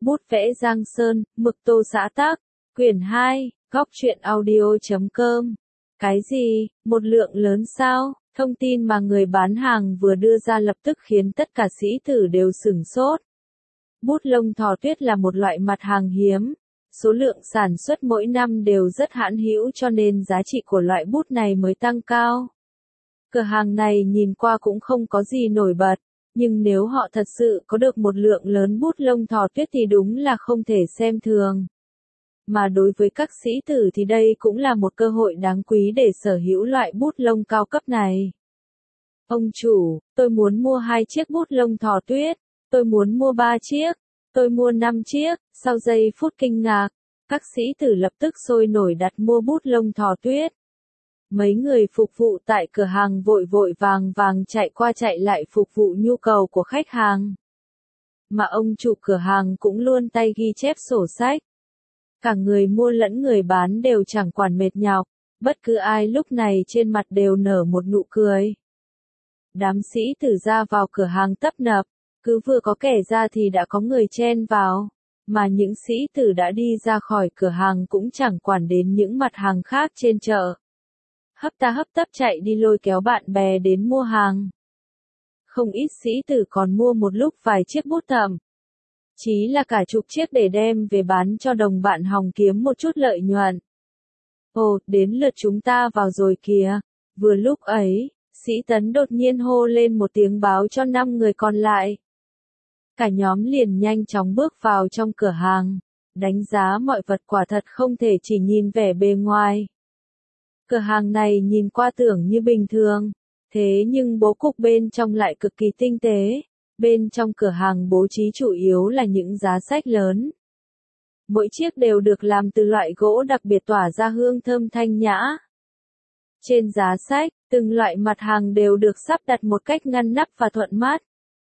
Bút vẽ Giang Sơn, mực tô xã tác, quyển 2, góc truyện audio.com. Cái gì, một lượng lớn sao? Thông tin mà người bán hàng vừa đưa ra lập tức khiến tất cả sĩ tử đều sửng sốt. Bút lông thỏ tuyết là một loại mặt hàng hiếm. Số lượng sản xuất mỗi năm đều rất hạn hữu cho nên giá trị của loại bút này mới tăng cao. Cửa hàng này nhìn qua cũng không có gì nổi bật, nhưng nếu họ thật sự có được một lượng lớn bút lông thỏ tuyết thì đúng là không thể xem thường. Mà đối với các sĩ tử thì đây cũng là một cơ hội đáng quý để sở hữu loại bút lông cao cấp này. Ông chủ, tôi muốn mua 2 chiếc bút lông thỏ tuyết, tôi muốn mua 3 chiếc, tôi mua 5 chiếc. Sau giây phút kinh ngạc, các sĩ tử lập tức sôi nổi đặt mua bút lông thỏ tuyết. Mấy người phục vụ tại cửa hàng vội vội vàng vàng chạy qua chạy lại phục vụ nhu cầu của khách hàng. Mà ông chủ cửa hàng cũng luôn tay ghi chép sổ sách. Cả người mua lẫn người bán đều chẳng quản mệt nhọc, bất cứ ai lúc này trên mặt đều nở một nụ cười. Đám sĩ tử ra vào cửa hàng tấp nập, cứ vừa có kẻ ra thì đã có người chen vào, mà những sĩ tử đã đi ra khỏi cửa hàng cũng chẳng quản đến những mặt hàng khác trên chợ. Hấp tấp chạy đi lôi kéo bạn bè đến mua hàng. Không ít sĩ tử còn mua một lúc vài chiếc bút thậm chí là cả chục chiếc để đem về bán cho đồng bạn hòng kiếm một chút lợi nhuận. Ồ, đến lượt chúng ta vào rồi kìa. Vừa lúc ấy, sĩ Tấn đột nhiên hô lên một tiếng báo cho 5 người còn lại. Cả nhóm liền nhanh chóng bước vào trong cửa hàng, đánh giá mọi vật quả thật không thể chỉ nhìn vẻ bề ngoài. Cửa hàng này nhìn qua tưởng như bình thường, thế nhưng bố cục bên trong lại cực kỳ tinh tế. Bên trong cửa hàng bố trí chủ yếu là những giá sách lớn. Mỗi chiếc đều được làm từ loại gỗ đặc biệt tỏa ra hương thơm thanh nhã. Trên giá sách, từng loại mặt hàng đều được sắp đặt một cách ngăn nắp và thuận mắt.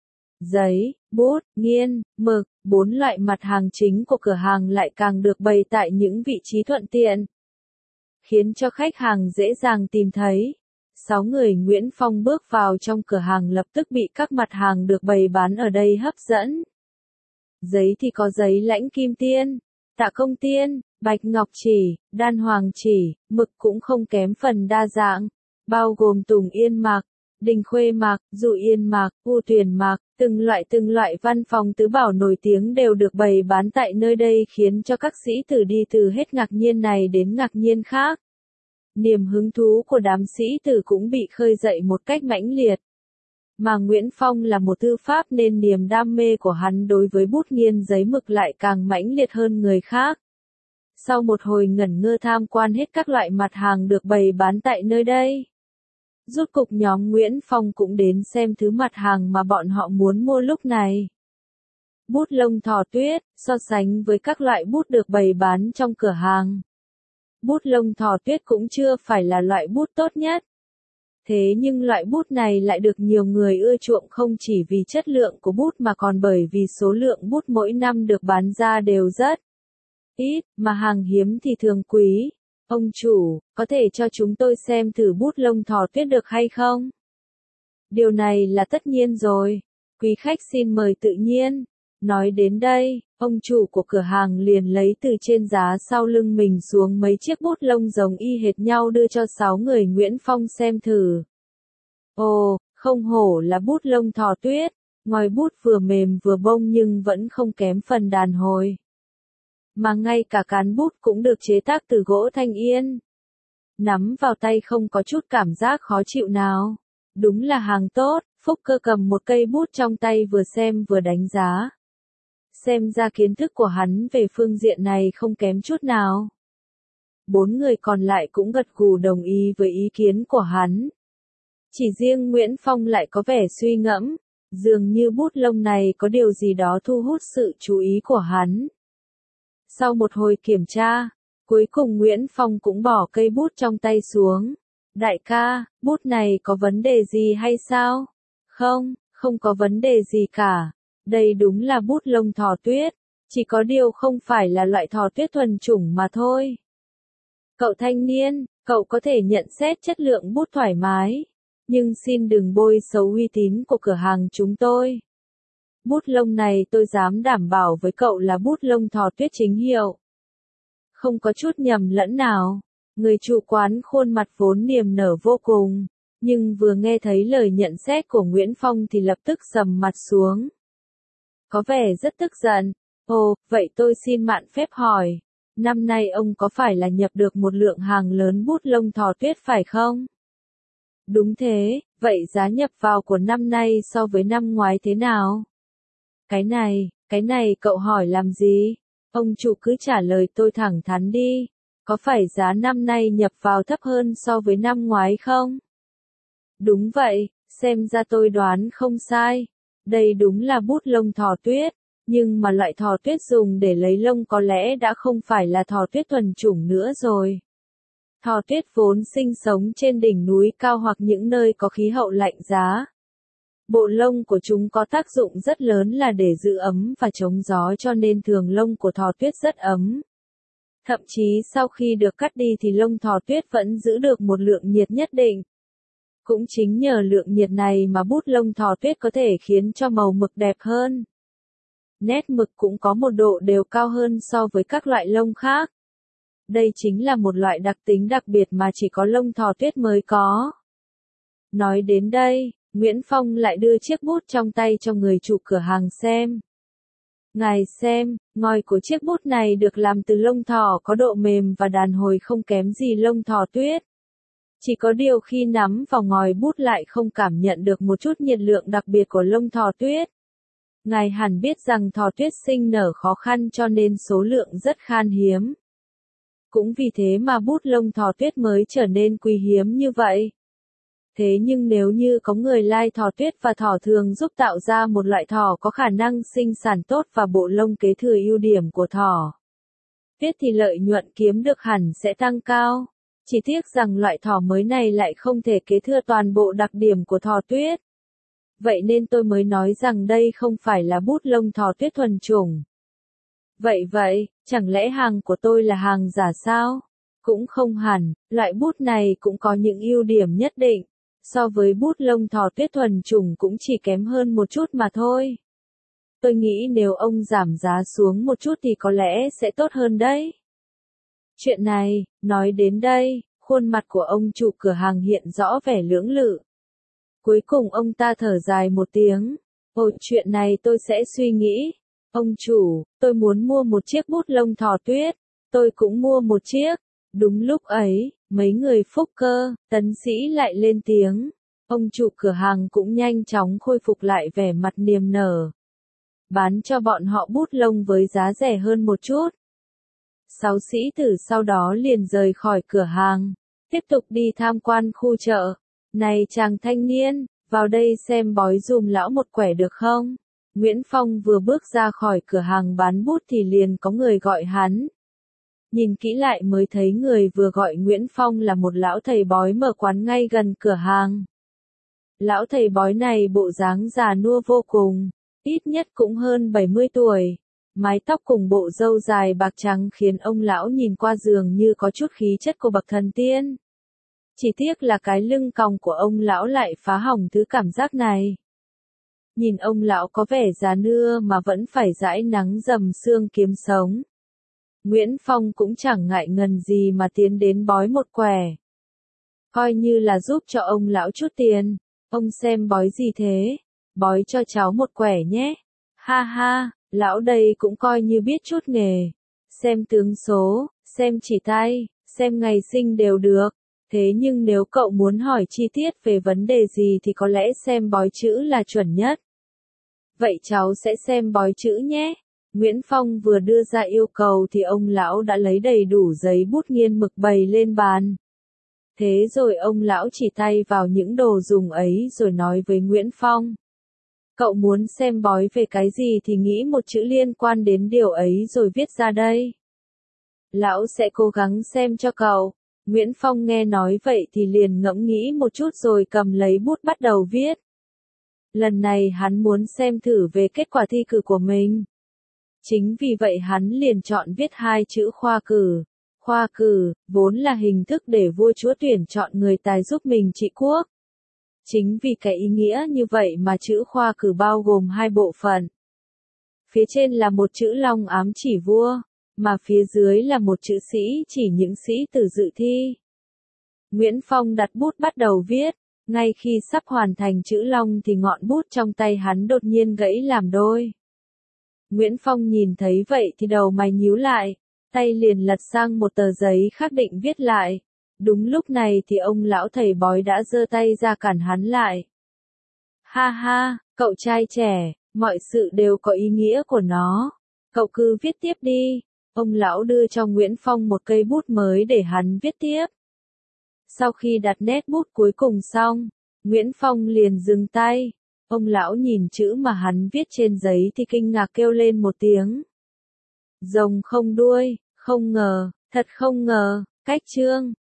Giấy, bút, nghiên, mực, 4 loại mặt hàng chính của cửa hàng lại càng được bày tại những vị trí thuận tiện, khiến cho khách hàng dễ dàng tìm thấy. 6 người Nguyễn Phong bước vào trong cửa hàng lập tức bị các mặt hàng được bày bán ở đây hấp dẫn. Giấy thì có giấy lãnh kim tiên, tạ công tiên, bạch ngọc chỉ, đan hoàng chỉ, mực cũng không kém phần đa dạng, bao gồm tùng yên mạc, đình khuê mạc, dụ yên mạc, u tuyền mạc, từng loại văn phòng tứ bảo nổi tiếng đều được bày bán tại nơi đây khiến cho các sĩ tử đi từ hết ngạc nhiên này đến ngạc nhiên khác. Niềm hứng thú của đám sĩ tử cũng bị khơi dậy một cách mãnh liệt. Mà Nguyễn Phong là một thư pháp nên niềm đam mê của hắn đối với bút nghiên giấy mực lại càng mãnh liệt hơn người khác. Sau một hồi ngẩn ngơ tham quan hết các loại mặt hàng được bày bán tại nơi đây, rốt cục nhóm Nguyễn Phong cũng đến xem thứ mặt hàng mà bọn họ muốn mua lúc này. Bút lông thỏ tuyết, so sánh với các loại bút được bày bán trong cửa hàng, bút lông thỏ tuyết cũng chưa phải là loại bút tốt nhất. Thế nhưng loại bút này lại được nhiều người ưa chuộng không chỉ vì chất lượng của bút mà còn bởi vì số lượng bút mỗi năm được bán ra đều rất ít, mà hàng hiếm thì thường quý. Ông chủ, có thể cho chúng tôi xem thử bút lông thỏ tuyết được hay không? Điều này là tất nhiên rồi. Quý khách xin mời tự nhiên. Nói đến đây, ông chủ của cửa hàng liền lấy từ trên giá sau lưng mình xuống mấy chiếc bút lông giống y hệt nhau đưa cho 6 người Nguyễn Phong xem thử. Ồ, không hổ là bút lông thỏ tuyết, ngòi bút vừa mềm vừa bông nhưng vẫn không kém phần đàn hồi. Mà ngay cả cán bút cũng được chế tác từ gỗ thanh yên. Nắm vào tay không có chút cảm giác khó chịu nào. Đúng là hàng tốt. Phúc Cơ cầm một cây bút trong tay vừa xem vừa đánh giá. Xem ra kiến thức của hắn về phương diện này không kém chút nào. 4 người còn lại cũng gật gù đồng ý với ý kiến của hắn. Chỉ riêng Nguyễn Phong lại có vẻ suy ngẫm, dường như bút lông này có điều gì đó thu hút sự chú ý của hắn. Sau một hồi kiểm tra, cuối cùng Nguyễn Phong cũng bỏ cây bút trong tay xuống. Đại ca, bút này có vấn đề gì hay sao? Không, không có vấn đề gì cả. Đây đúng là bút lông thỏ tuyết, chỉ có điều không phải là loại thỏ tuyết thuần chủng mà thôi. Cậu thanh niên, cậu có thể nhận xét chất lượng bút thoải mái, nhưng xin đừng bôi xấu uy tín của cửa hàng chúng tôi. Bút lông này tôi dám đảm bảo với cậu là bút lông Thỏ Tuyết chính hiệu. Không có chút nhầm lẫn nào. Người chủ quán khuôn mặt vốn niềm nở vô cùng, nhưng vừa nghe thấy lời nhận xét của Nguyễn Phong thì lập tức sầm mặt xuống. Có vẻ rất tức giận. Ồ, vậy tôi xin mạn phép hỏi. Năm nay ông có phải là nhập được một lượng hàng lớn bút lông Thỏ Tuyết phải không? Đúng thế, vậy giá nhập vào của năm nay so với năm ngoái thế nào? Cái này cậu hỏi làm gì? Ông chủ cứ trả lời tôi thẳng thắn đi. Có phải giá năm nay nhập vào thấp hơn so với năm ngoái không? Đúng vậy, xem ra tôi đoán không sai. Đây đúng là bút lông Thỏ Tuyết, nhưng mà loại thỏ tuyết dùng để lấy lông có lẽ đã không phải là thỏ tuyết thuần chủng nữa rồi. Thỏ tuyết vốn sinh sống trên đỉnh núi cao hoặc những nơi có khí hậu lạnh giá. Bộ lông của chúng có tác dụng rất lớn là để giữ ấm và chống gió, cho nên thường lông của thỏ tuyết rất ấm. Thậm chí sau khi được cắt đi thì lông thỏ tuyết vẫn giữ được một lượng nhiệt nhất định. Cũng chính nhờ lượng nhiệt này mà bút lông thỏ tuyết có thể khiến cho màu mực đẹp hơn. Nét mực cũng có một độ đều cao hơn so với các loại lông khác. Đây chính là một loại đặc tính đặc biệt mà chỉ có lông thỏ tuyết mới có. Nói đến đây, Nguyễn Phong lại đưa chiếc bút trong tay cho người chủ cửa hàng xem. Ngài xem, ngòi của chiếc bút này được làm từ lông thỏ có độ mềm và đàn hồi không kém gì lông thỏ tuyết. Chỉ có điều khi nắm vào ngòi bút lại không cảm nhận được một chút nhiệt lượng đặc biệt của lông thỏ tuyết. Ngài hẳn biết rằng thỏ tuyết sinh nở khó khăn cho nên số lượng rất khan hiếm. Cũng vì thế mà bút lông thỏ tuyết mới trở nên quý hiếm như vậy. Thế nhưng nếu như có người lai thỏ tuyết và thỏ thường giúp tạo ra một loại thỏ có khả năng sinh sản tốt và bộ lông kế thừa ưu điểm của thỏ tuyết thì lợi nhuận kiếm được hẳn sẽ tăng cao. Chỉ tiếc rằng loại thỏ mới này lại không thể kế thừa toàn bộ đặc điểm của thỏ tuyết. Vậy nên tôi mới nói rằng đây không phải là bút lông thỏ tuyết thuần chủng. Vậy, chẳng lẽ hàng của tôi là hàng giả sao? Cũng không hẳn, loại bút này cũng có những ưu điểm nhất định. So với bút lông thỏ tuyết thuần chủng cũng chỉ kém hơn một chút mà thôi. Tôi nghĩ nếu ông giảm giá xuống một chút thì có lẽ sẽ tốt hơn đấy. Chuyện này, nói đến đây, khuôn mặt của ông chủ cửa hàng hiện rõ vẻ lưỡng lự. Cuối cùng ông ta thở dài một tiếng. Ồ, chuyện này tôi sẽ suy nghĩ. Ông chủ, tôi muốn mua một chiếc bút lông thỏ tuyết. Tôi cũng mua một chiếc. Đúng lúc ấy, mấy người Phúc Cơ, Tấn Sĩ lại lên tiếng. Ông chủ cửa hàng cũng nhanh chóng khôi phục lại vẻ mặt niềm nở. Bán cho bọn họ bút lông với giá rẻ hơn một chút. 6 sĩ tử sau đó liền rời khỏi cửa hàng, tiếp tục đi tham quan khu chợ. Này chàng thanh niên, vào đây xem bói dùm lão một quẻ được không? Nguyễn Phong vừa bước ra khỏi cửa hàng bán bút thì liền có người gọi hắn. Nhìn kỹ lại mới thấy người vừa gọi Nguyễn Phong là một lão thầy bói mở quán ngay gần cửa hàng. Lão thầy bói này bộ dáng già nua vô cùng, ít nhất cũng hơn 70 tuổi. Mái tóc cùng bộ râu dài bạc trắng khiến ông lão nhìn qua dường như có chút khí chất của bậc thần tiên. Chỉ tiếc là cái lưng còng của ông lão lại phá hỏng thứ cảm giác này. Nhìn ông lão có vẻ già nua mà vẫn phải dãi nắng dầm sương kiếm sống. Nguyễn Phong cũng chẳng ngại ngần gì mà tiến đến bói một quẻ. Coi như là giúp cho ông lão chút tiền. Ông xem bói gì thế? Bói cho cháu một quẻ nhé. Ha ha, lão đây cũng coi như biết chút nghề. Xem tướng số, xem chỉ tay, xem ngày sinh đều được. Thế nhưng nếu cậu muốn hỏi chi tiết về vấn đề gì thì có lẽ xem bói chữ là chuẩn nhất. Vậy cháu sẽ xem bói chữ nhé. Nguyễn Phong vừa đưa ra yêu cầu thì ông lão đã lấy đầy đủ giấy bút nghiên mực bày lên bàn. Thế rồi ông lão chỉ tay vào những đồ dùng ấy rồi nói với Nguyễn Phong. Cậu muốn xem bói về cái gì thì nghĩ một chữ liên quan đến điều ấy rồi viết ra đây. Lão sẽ cố gắng xem cho cậu. Nguyễn Phong nghe nói vậy thì liền ngẫm nghĩ một chút rồi cầm lấy bút bắt đầu viết. Lần này hắn muốn xem thử về kết quả thi cử của mình. Chính vì vậy hắn liền chọn viết 2 chữ khoa cử. Khoa cử, vốn là hình thức để vua chúa tuyển chọn người tài giúp mình trị quốc. Chính vì cái ý nghĩa như vậy mà chữ khoa cử bao gồm 2 bộ phận. Phía trên là một chữ long ám chỉ vua, mà phía dưới là một chữ sĩ chỉ những sĩ tử dự thi. Nguyễn Phong đặt bút bắt đầu viết, ngay khi sắp hoàn thành chữ long thì ngọn bút trong tay hắn đột nhiên gãy làm đôi. Nguyễn Phong nhìn thấy vậy thì đầu mày nhíu lại, tay liền lật sang một tờ giấy khác định viết lại. Đúng lúc này thì ông lão thầy bói đã giơ tay ra cản hắn lại. Ha ha, cậu trai trẻ, mọi sự đều có ý nghĩa của nó. Cậu cứ viết tiếp đi. Ông lão đưa cho Nguyễn Phong một cây bút mới để hắn viết tiếp. Sau khi đặt nét bút cuối cùng xong, Nguyễn Phong liền dừng tay. Ông lão nhìn chữ mà hắn viết trên giấy thì kinh ngạc kêu lên một tiếng. Rồng không đuôi, không ngờ, thật không ngờ, cách chương.